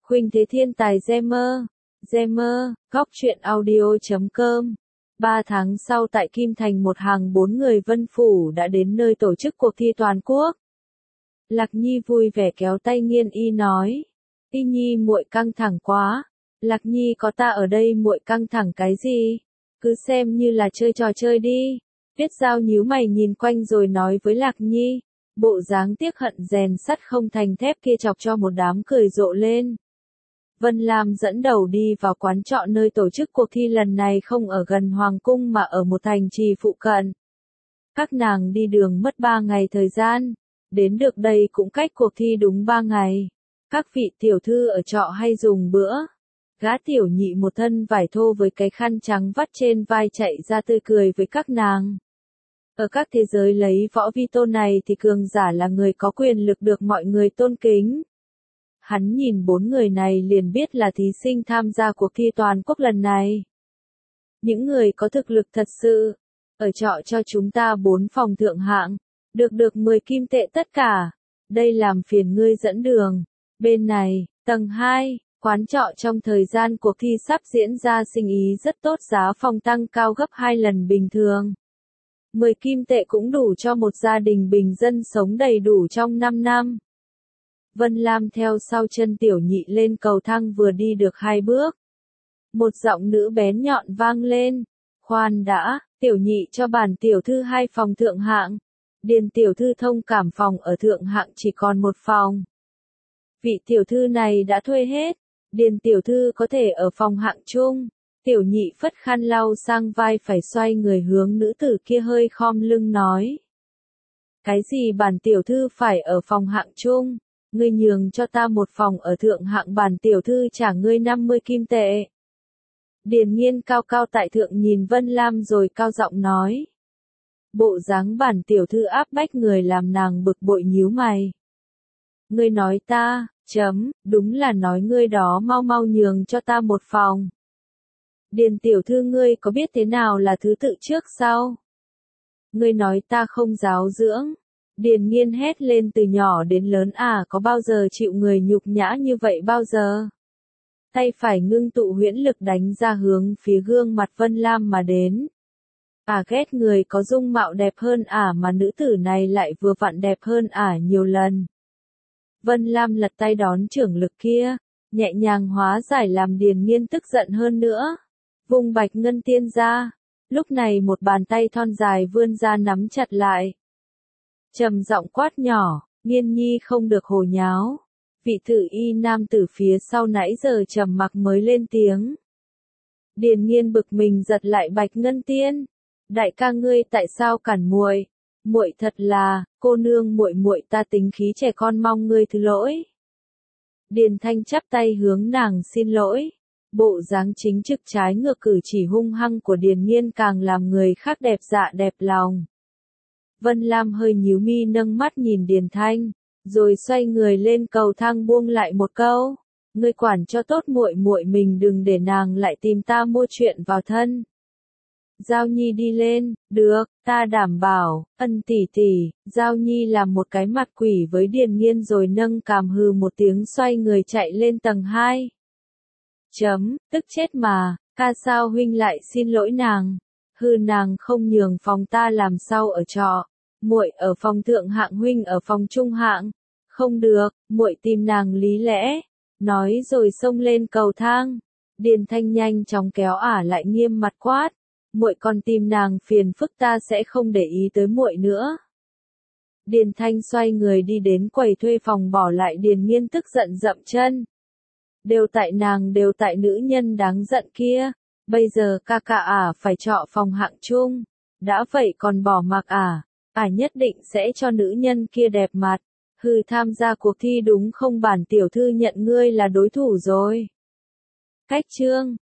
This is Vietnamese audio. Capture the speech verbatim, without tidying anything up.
Khuynh Thế Thiên Tài Gamer, Gamer, góc truyện audio chấm com. Ba tháng sau tại Kim Thành một hàng bốn người Vân Phủ đã đến nơi tổ chức cuộc thi toàn quốc. Lạc Nhi vui vẻ kéo tay Nghiên Y nói. Y Nhi muội căng thẳng quá. Lạc Nhi có ta ở đây muội căng thẳng cái gì? Cứ xem như là chơi trò chơi đi. Tuyết Giao nhíu mày nhìn quanh rồi nói với Lạc Nhi. Bộ dáng tiếc hận rèn sắt không thành thép kia chọc cho một đám cười rộ lên. Vân Lam dẫn đầu đi vào quán trọ nơi tổ chức cuộc thi lần này không ở gần Hoàng Cung mà ở một thành trì phụ cận. Các nàng đi đường mất ba ngày thời gian, đến được đây cũng cách cuộc thi đúng ba ngày. Các vị tiểu thư ở trọ hay dùng bữa. Gã tiểu nhị một thân vải thô với cái khăn trắng vắt trên vai chạy ra tươi cười với các nàng. Ở các thế giới lấy võ vi tôn này thì cường giả là người có quyền lực được mọi người tôn kính. Hắn nhìn bốn người này liền biết là thí sinh tham gia cuộc thi toàn quốc lần này. Những người có thực lực thật sự. Ở trọ cho chúng ta bốn phòng thượng hạng. Được được mười kim tệ tất cả. Đây làm phiền ngươi dẫn đường. Bên này, tầng hai, quán trọ trong thời gian cuộc thi sắp diễn ra sinh ý rất tốt, giá phòng tăng cao gấp hai lần bình thường. mười kim tệ cũng đủ cho một gia đình bình dân sống đầy đủ trong năm năm. Vân Lam theo sau chân tiểu nhị lên cầu thang vừa đi được hai bước. Một giọng nữ bén nhọn vang lên. Khoan đã, tiểu nhị cho bản tiểu thư hai phòng thượng hạng. Điền tiểu thư thông cảm phòng ở thượng hạng chỉ còn một phòng. Vị tiểu thư này đã thuê hết. Điền tiểu thư có thể ở phòng hạng chung. Tiểu nhị phất khăn lau sang vai phải xoay người hướng nữ tử kia hơi khom lưng nói. Cái gì bản tiểu thư phải ở phòng hạng chung? Ngươi nhường cho ta một phòng ở thượng hạng, bản tiểu thư trả ngươi năm mươi kim tệ. Điền Nghiên cao cao tại thượng nhìn Vân Lam rồi cao giọng nói. Bộ dáng bản tiểu thư áp bách người làm nàng bực bội nhíu mày. Ngươi nói ta, chấm, đúng là nói ngươi đó, mau mau nhường cho ta một phòng. Điền tiểu thư ngươi có biết thế nào là thứ tự trước sau? Ngươi nói ta không giáo dưỡng. Điền Nghiên hét lên, từ nhỏ đến lớn à có bao giờ chịu người nhục nhã như vậy bao giờ? Tay phải ngưng tụ huyễn lực đánh ra hướng phía gương mặt Vân Lam mà đến. À ghét người có dung mạo đẹp hơn à mà nữ tử này lại vừa vặn đẹp hơn à nhiều lần. Vân Lam lật tay đón chưởng lực kia, nhẹ nhàng hóa giải làm Điền Nghiên tức giận hơn nữa. Vùng bạch ngân tiên ra, lúc này một bàn tay thon dài vươn ra nắm chặt lại. Trầm giọng quát nhỏ, Nghiên nhi không được hồ nháo. Vị thử y nam tử phía sau nãy giờ trầm mặc mới lên tiếng. Điền Nghiên bực mình giật lại bạch ngân tiên. Đại ca ngươi tại sao cản muội? Muội thật là, cô nương muội muội ta tính khí trẻ con, mong ngươi thứ lỗi. Điền Thanh chắp tay hướng nàng xin lỗi. Bộ dáng chính trực trái ngược cử chỉ hung hăng của Điền Nghiên càng làm người khác đẹp dạ đẹp lòng. Vân Lam hơi nhíu mi nâng mắt nhìn Điền Thanh, rồi xoay người lên cầu thang buông lại một câu, ngươi quản cho tốt muội muội mình, đừng để nàng lại tìm ta mua chuyện vào thân. Giao Nhi đi lên, được, ta đảm bảo, ân tỷ tỷ. Giao Nhi làm một cái mặt quỷ với Điền Nghiên rồi nâng cằm hừ một tiếng xoay người chạy lên tầng hai. Chấm, tức chết mà, ca sao huynh lại xin lỗi nàng? Hừ, nàng không nhường phòng ta làm sao ở trọ? Muội ở phòng thượng hạng, huynh ở phòng trung hạng. Không được, muội tìm nàng lý lẽ. Nói rồi xông lên cầu thang. Điền Thanh nhanh chóng kéo ả lại, nghiêm mặt quát. Muội còn tìm nàng phiền phức, ta sẽ không để ý tới muội nữa. Điền Thanh xoay người đi đến quầy thuê phòng, bỏ lại Điền Nghiên tức giận dậm chân. Đều tại nàng, đều tại nữ nhân đáng giận kia. Bây giờ ca ca ả phải trọ phòng hạng chung. Đã vậy còn bỏ mặc ả. Ả nhất định sẽ cho nữ nhân kia đẹp mặt. Hừ, tham gia cuộc thi đúng không, bản tiểu thư nhận ngươi là đối thủ rồi. Cách chương